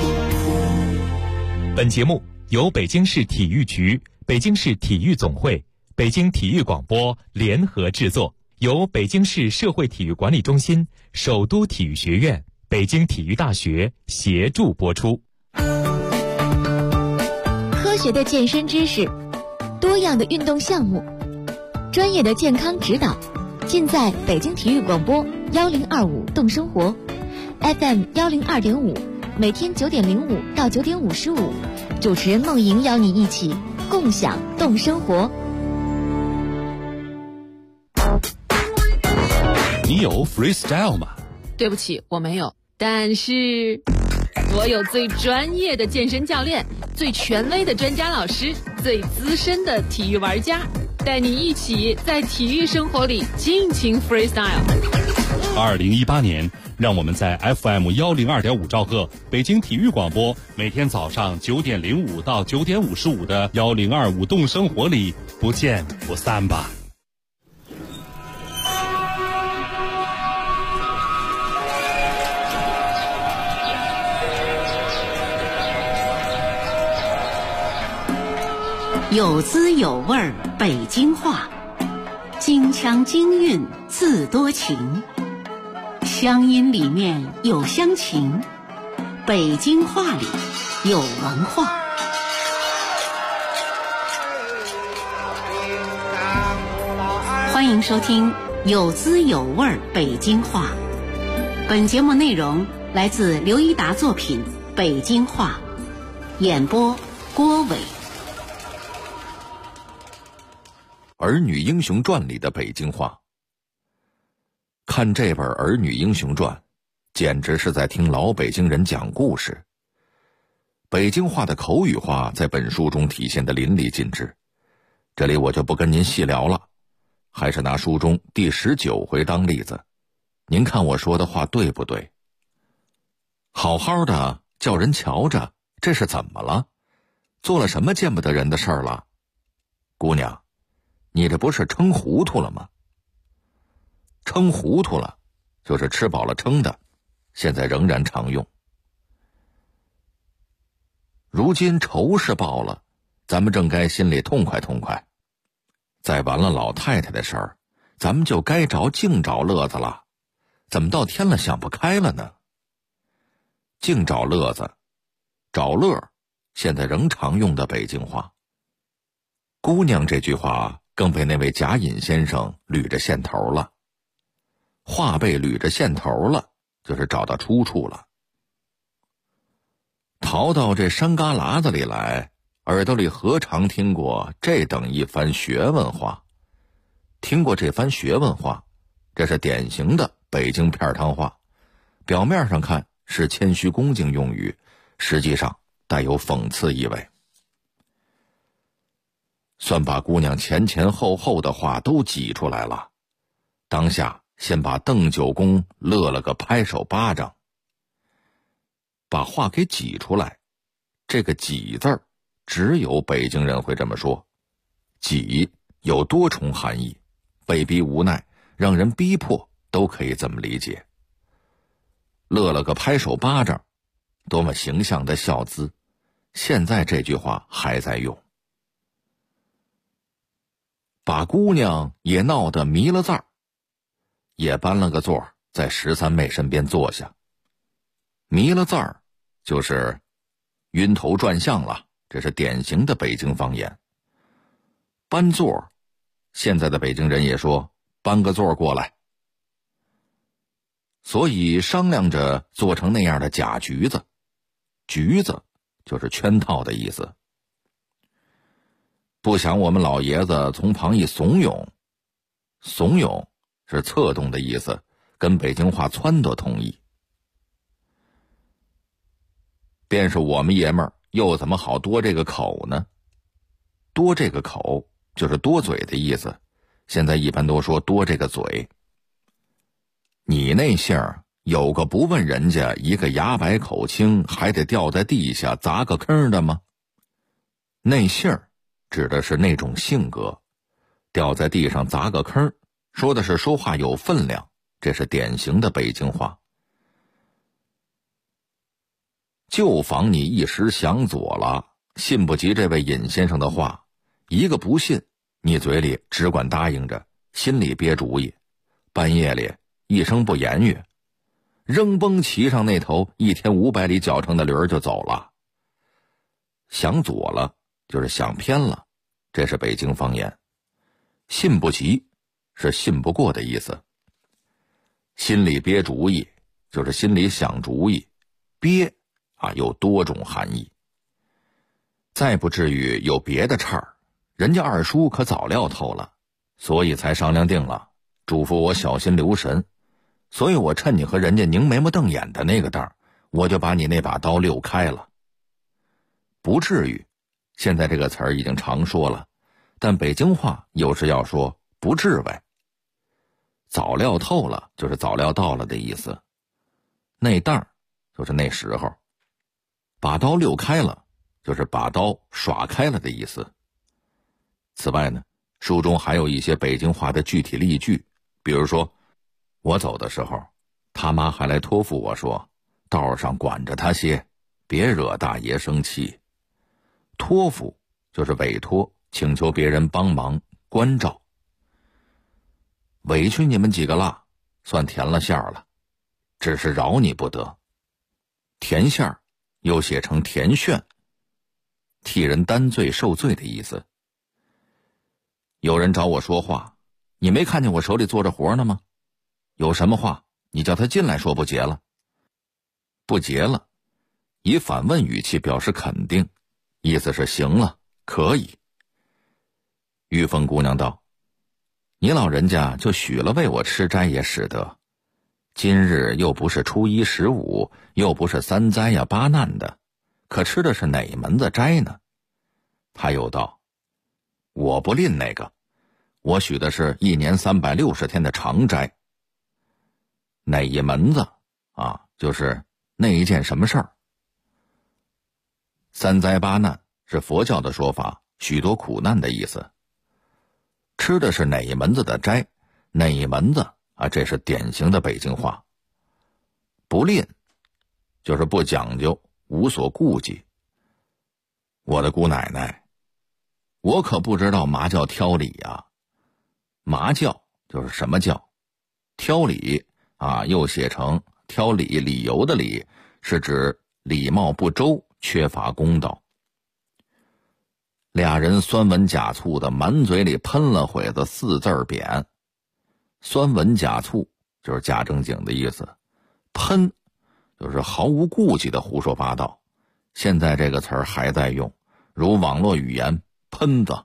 本节目由北京市体育局、北京市体育总会、 北京体育广播联合制作，由北京市社会体育管理中心、首都体育学院、北京体育大学协助播出。 科学的健身知识，多样的运动项目，专业的健康指导，尽在北京体育广播1025动生活 FM 102.5，每天9点05到9点55，主持人梦莹邀你一起共享动生活。 你有 freestyle 吗？ 对不起，我没有，但是我有最专业的健身教练，最权威的专家老师，最资深的体育玩家，带你一起在体育生活里尽情 freestyle。 2018年，让我们在 FM 102.5兆赫北京体育广播，每天早上9点05到9点55的1025动生活里不见不散吧。 有滋有味儿北京话，京腔京韵自多情，乡音里面有乡情，北京话里有文化。欢迎收听有滋有味儿北京话。本节目内容来自刘一达作品《北京话》，演播郭伟。 《儿女英雄传》里的北京话。看这本《儿女英雄传》，简直是在听老北京人讲故事。北京话的口语化在本书中体现得淋漓尽致，这里我就不跟您细聊了，还是拿书中第19回当例子，您看我说的话对不对？好好的叫人瞧着，这是怎么了？做了什么见不得人的事儿了？姑娘，你这不是撑糊涂了吗？撑糊涂了，就是吃饱了撑的，现在仍然常用。如今仇是报了，咱们正该心里痛快痛快。再完了老太太的事儿，咱们就该净找乐子了，怎么到天了想不开了呢？净找乐子，找乐，现在仍常用的北京话。姑娘这句话更被那位贾隐先生捋着线头了。话被捋着线头了，就是找到出处了。逃到这山旮旯子里来，耳朵里何尝听过这等一番学问话？听过这番学问话，这是典型的北京片汤话，表面上看是谦虚恭敬用语，实际上带有讽刺意味。算把姑娘前前后后的话都挤出来了，当下先把邓九公乐了个拍手巴掌。把话给挤出来，这个挤字儿只有北京人会这么说。挤有多重含义，被逼无奈，让人逼迫，都可以这么理解。乐了个拍手巴掌，多么形象的笑姿，现在这句话还在用。把姑娘也闹得迷了字儿，也搬了个座在13妹身边坐下。迷了字儿就是晕头转向了，这是典型的北京方言。搬座，现在的北京人也说搬个座过来。所以商量着做成那样的假局子，局子就是圈套的意思。不想我们老爷子从旁一怂恿，怂恿是策动的意思，跟北京话撺掇同义。便是我们爷们儿又怎么好多这个口呢？多这个口就是多嘴的意思，现在一般都说多这个嘴。你那姓儿有个不问人家一个牙白口青还得掉在地下砸个坑的吗？那姓儿指的是那种性格，掉在地上砸个坑，说的是说话有分量，这是典型的北京话。就防你一时想左了，信不及这位尹先生的话，一个不信， 你嘴里只管答应着，心里憋主意，半夜里一声不言语，扔崩骑上那头1500里脚程的驴儿就走了。想左了就是想偏了，这是北京方言。信不齐是信不过的意思。心里憋主意就是心里想主意，憋有多种含义。再不至于有别的岔儿，人家二叔可早料透了，所以才商量定了，嘱咐我小心留神。所以我趁你和人家拧眉毛瞪眼的那个当，我就把你那把刀溜开了。不至于，现在这个词儿已经常说了，但北京话有时要说不至为。早料透了就是早料到了的意思，那当就是那时候，把刀溜开了就是把刀耍开了的意思。此外呢，书中还有一些北京话的具体例句，比如说我走的时候，他妈还来托付我说，道上管着他些，别惹大爷生气。托付就是委托，请求别人帮忙关照。委屈你们几个啦，算填了馅儿了，只是饶你不得。填馅儿又写成填炫，替人担罪受罪的意思。有人找我说话，你没看见我手里做着活呢吗？有什么话你叫他进来说，不结了。不结了，以反问语气表示肯定，意思是行了，可以。玉凤姑娘道，你老人家就许了为我吃斋也使得，今日又不是初一15，又不是3灾呀8难的，可吃的是哪门子斋呢？他又道，我不吝那个，我许的是1年360天的长斋。哪一门子就是那一件什么事儿。3灾8难是佛教的说法，许多苦难的意思。吃的是哪一门子的斋，哪一门子这是典型的北京话。不吝就是不讲究，无所顾忌。我的姑奶奶，我可不知道嘛叫挑理呀。嘛叫就是什么叫，挑理又写成挑理，理由的理，是指礼貌不周，缺乏公道。俩人酸文假醋的满嘴里喷了会子4字匾。酸文假醋就是假正经的意思，喷就是毫无顾忌的胡说八道。现在这个词儿还在用，如网络语言喷子。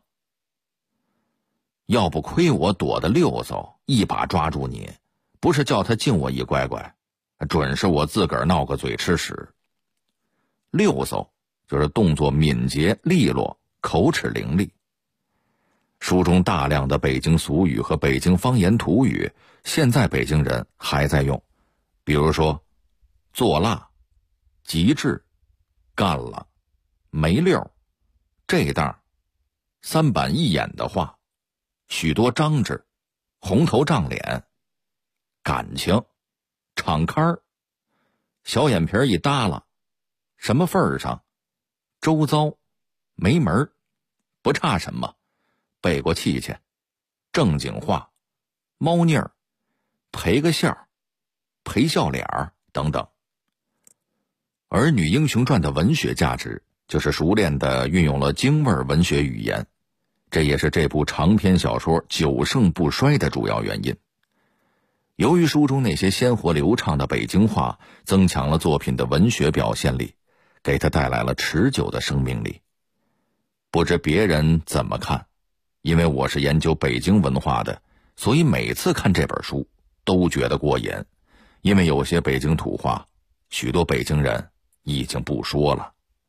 要不亏我躲得溜嗖，一把抓住你，不是叫他敬我一乖乖，准是我自个儿闹个嘴吃屎。溜嗖就是动作敏捷利落，口齿伶俐。书中大量的北京俗语和北京方言土语，现在北京人还在用，比如说做辣、极致、干了、没溜、这当、3板一眼的话、许多张纸、红头胀脸、感情、敞开儿、小眼皮一耷拉、什么份儿上、周遭、没门儿、不差什么、背过气去、正经话、猫腻儿、赔个笑、赔笑脸儿等等。《儿女英雄传》的文学价值就是熟练地运用了京味文学语言，这也是这部长篇小说久盛不衰的主要原因。由于书中那些鲜活流畅的北京话增强了作品的文学表现力，给它带来了持久的生命力。不知别人怎么看，因为我是研究北京文化的，所以每次看这本书都觉得过瘾。因为有些北京土话，许多北京人已经不说了。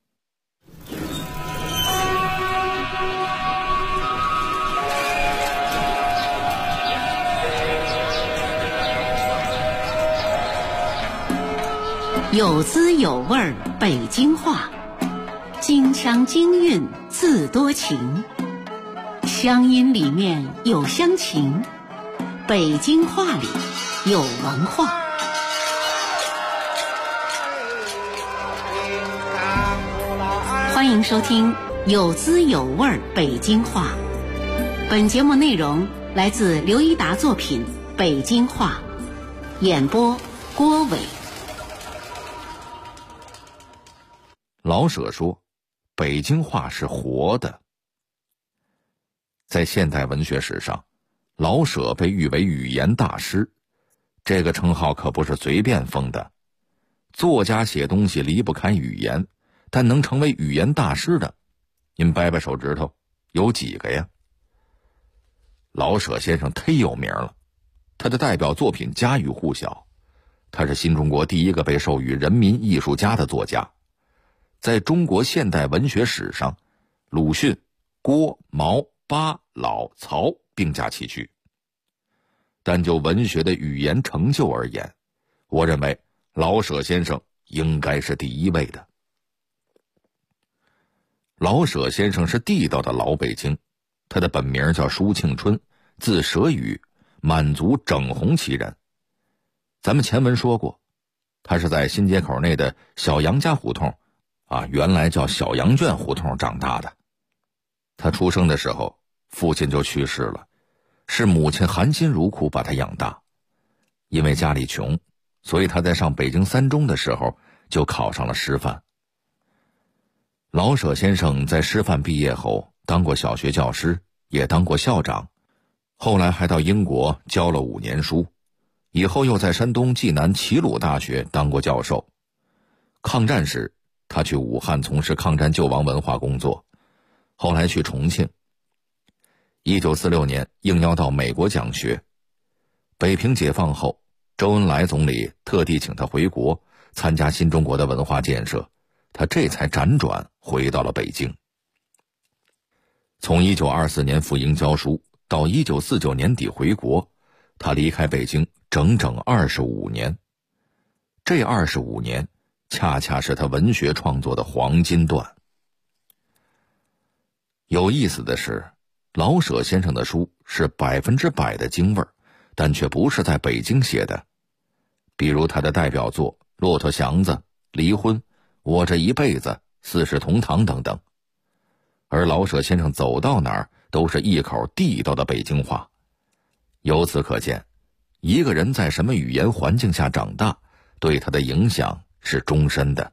有滋有味儿北京话，京腔京韵字多情，乡音里面有乡情，北京话里有文化。欢迎收听有滋有味儿北京话， 本节目内容来自刘一达作品《北京话》，演播郭伟。 老舍说，北京话是活的。在现代文学史上，老舍被誉为语言大师，这个称号可不是随便封的。作家写东西离不开语言，但能成为语言大师的，您掰掰手指头，有几个呀？老舍先生忒有名了，他的代表作品家喻户晓，他是新中国第一个被授予人民艺术家的作家。在中国现代文学史上，鲁迅、郭、毛、巴、老、曹并驾齐驱。但就文学的语言成就而言，我认为老舍先生应该是第一位的。老舍先生是地道的老北京，他的本名叫舒庆春，字舍宇，满族整红旗人。咱们前文说过，他是在新街口内的小杨家胡同原来叫小羊圈胡同长大的。他出生的时候，父亲就去世了，是母亲含辛茹苦把他养大。因为家里穷，所以他在上北京三中的时候就考上了师范。老舍先生在师范毕业后当过小学教师，也当过校长，后来还到英国教了5年书，以后又在山东济南齐鲁大学当过教授。抗战时，他去武汉从事抗战救亡文化工作，后来去重庆。1946年应邀到美国讲学。北平解放后，周恩来总理特地请他回国参加新中国的文化建设，他这才辗转回到了北京。从1924年赴英教书到1949年底回国，他离开北京整整25年。这25年恰恰是他文学创作的黄金段。有意思的是，老舍先生的书是100%的京味儿，但却不是在北京写的。比如他的代表作《骆驼祥子》《离婚》《我这一辈子》《四世同堂》等等。而老舍先生走到哪儿都是一口地道的北京话。由此可见，一个人在什么语言环境下长大，对他的影响是终身的。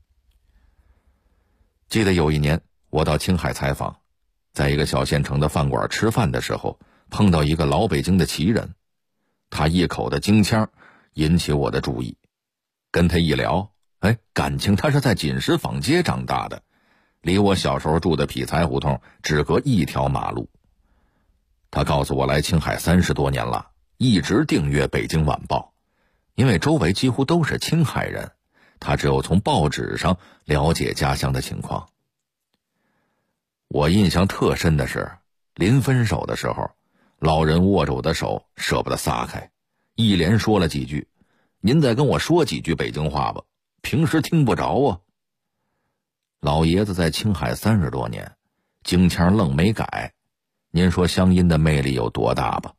记得有一年我到青海采访，在一个小县城的饭馆吃饭的时候，碰到一个老北京的旗人，他一口的京腔引起我的注意。跟他一聊，感情他是在锦石坊街长大的，离我小时候住的匹才胡同只隔一条马路。他告诉我来青海30多年了，一直订阅《北京晚报》，因为周围几乎都是青海人，他只有从报纸上了解家乡的情况。我印象特深的是，临分手的时候，老人握着我的手舍不得撒开，一连说了几句：“您再跟我说几句北京话吧，平时听不着啊。”老爷子在青海30多年，京腔愣没改，您说乡音的魅力有多大吧？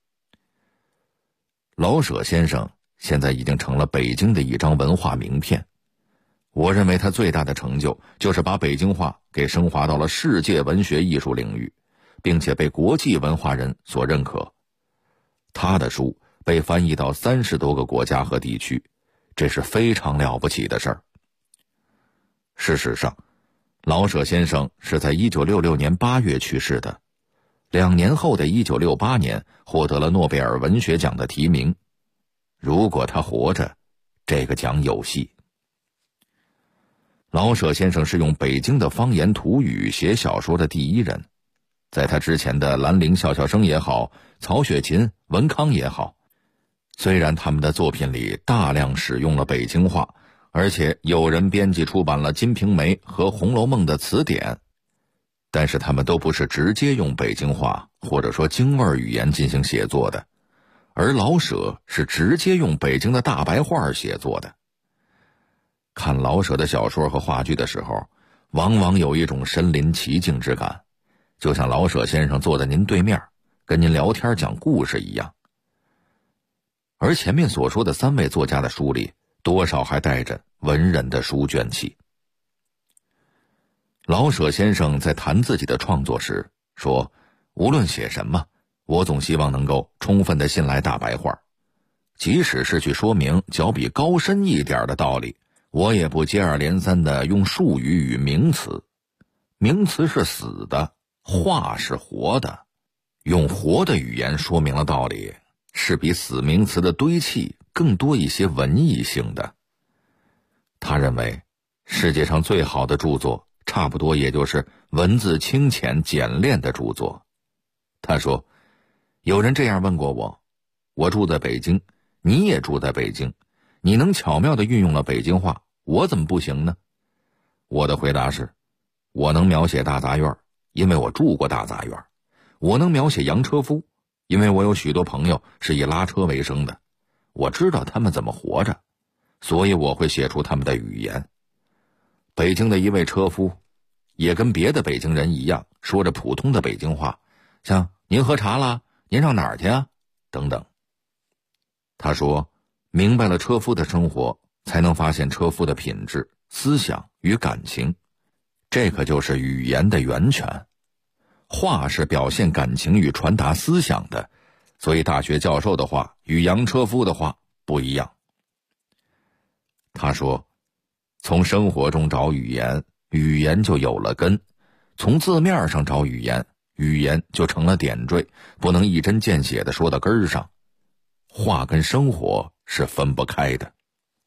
老舍先生现在已经成了北京的一张文化名片。我认为他最大的成就就是把北京话给升华到了世界文学艺术领域，并且被国际文化人所认可。他的书被翻译到30多个国家和地区，这是非常了不起的事儿。事实上，老舍先生是在1966年8月去世的，2年后的1968年获得了诺贝尔文学奖的提名。如果他活着，这个奖有戏。老舍先生是用北京的方言土语写小说的第一人，在他之前的兰陵笑笑生也好，曹雪芹、文康也好，虽然他们的作品里大量使用了北京话，而且有人编辑出版了《金瓶梅》和《红楼梦》的词典，但是他们都不是直接用北京话或者说京味语言进行写作的，而老舍是直接用北京的大白话写作的。看老舍的小说和话剧的时候，往往有一种身临其境之感，就像老舍先生坐在您对面，跟您聊天讲故事一样。而前面所说的3位作家的书里，多少还带着文人的书卷气。老舍先生在谈自己的创作时说：“ 无论写什么，我总希望能够充分的信来大白话，即使是去说明较比高深一点的道理，我也不接二连三的用术语与名词。名词是死的，话是活的，用活的语言说明了道理，是比死名词的堆砌更多一些文艺性的。他认为世界上最好的著作差不多也就是文字清浅简练的著作。他说，有人这样问过我，我住在北京，你也住在北京，你能巧妙地运用了北京话，我怎么不行呢？我的回答是，我能描写大杂院，因为我住过大杂院；我能描写洋车夫，因为我有许多朋友是以拉车为生的，我知道他们怎么活着，所以我会写出他们的语言。北京的一位车夫也跟别的北京人一样，说着普通的北京话，像您喝茶啦，您上哪儿去啊等等。他说，明白了车夫的生活，才能发现车夫的品质、思想与感情，这可就是语言的源泉。话是表现感情与传达思想的，所以大学教授的话与洋车夫的话不一样。他说，从生活中找语言，语言就有了根；从字面上找语言，语言就成了点缀，不能一针见血地说到根儿上。话跟生活是分不开的。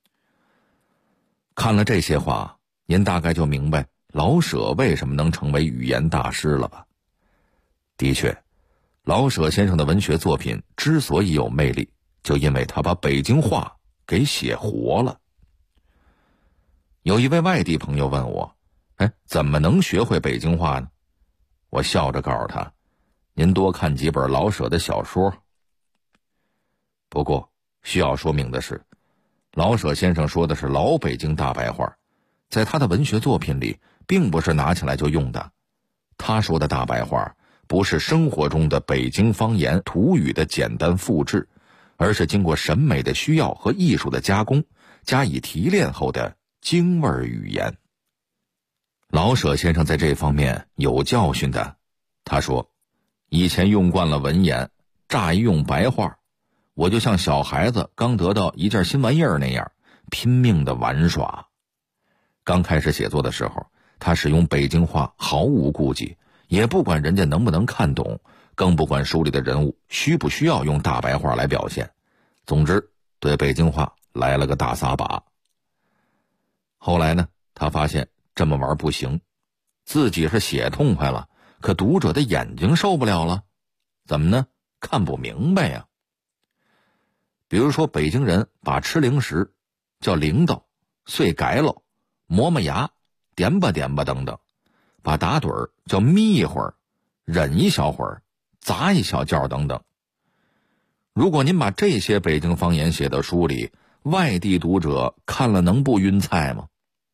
看了这些话，您大概就明白老舍为什么能成为语言大师了吧？的确，老舍先生的文学作品之所以有魅力，就因为他把北京话给写活了。有一位外地朋友问我，怎么能学会北京话呢？我笑着告诉他，您多看几本老舍的小说。不过需要说明的是，老舍先生说的是老北京大白话，在他的文学作品里并不是拿起来就用的。他说的大白话不是生活中的北京方言土语的简单复制，而是经过审美的需要和艺术的加工，加以提炼后的京味语言。老舍先生在这方面有教训的。他说，以前用惯了文言，乍一用白话，我就像小孩子刚得到一件新玩意儿那样，拼命的玩耍。刚开始写作的时候，他使用北京话毫无顾忌，也不管人家能不能看懂，更不管书里的人物需不需要用大白话来表现。总之，对北京话来了个大撒把。后来呢，他发现这么玩不行，自己是写痛快了，可读者的眼睛受不了了。怎么呢？看不明白呀。比如说，北京人把吃零食叫铃铛、碎改喽、磨磨牙、点吧点吧等等，把打盹儿叫眯一会儿、忍一小会儿、砸一小觉等等。如果您把这些北京方言写到书里，外地读者看了能不晕菜吗？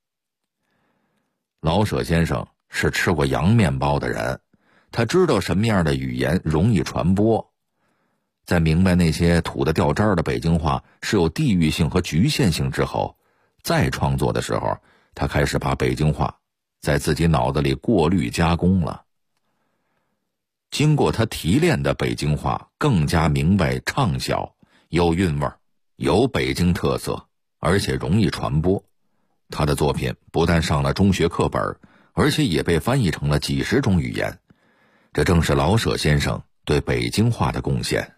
老舍先生是吃过洋面包的人，他知道什么样的语言容易传播。在明白那些土得掉渣的北京话是有地域性和局限性之后，再创作的时候，他开始把北京话在自己脑子里过滤加工了。经过他提炼的北京话更加明白畅销，有韵味，有北京特色，而且容易传播。他的作品不但上了中学课本，而且也被翻译成了几十种语言。这正是老舍先生对北京话的贡献。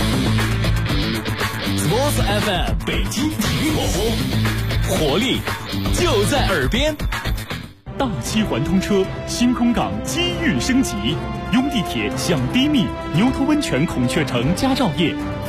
Sports FM 北京体育广播，活力就在耳边。 大七环通车，新空港机遇升级，拥地铁享低密，牛头温泉孔雀城佳兆业。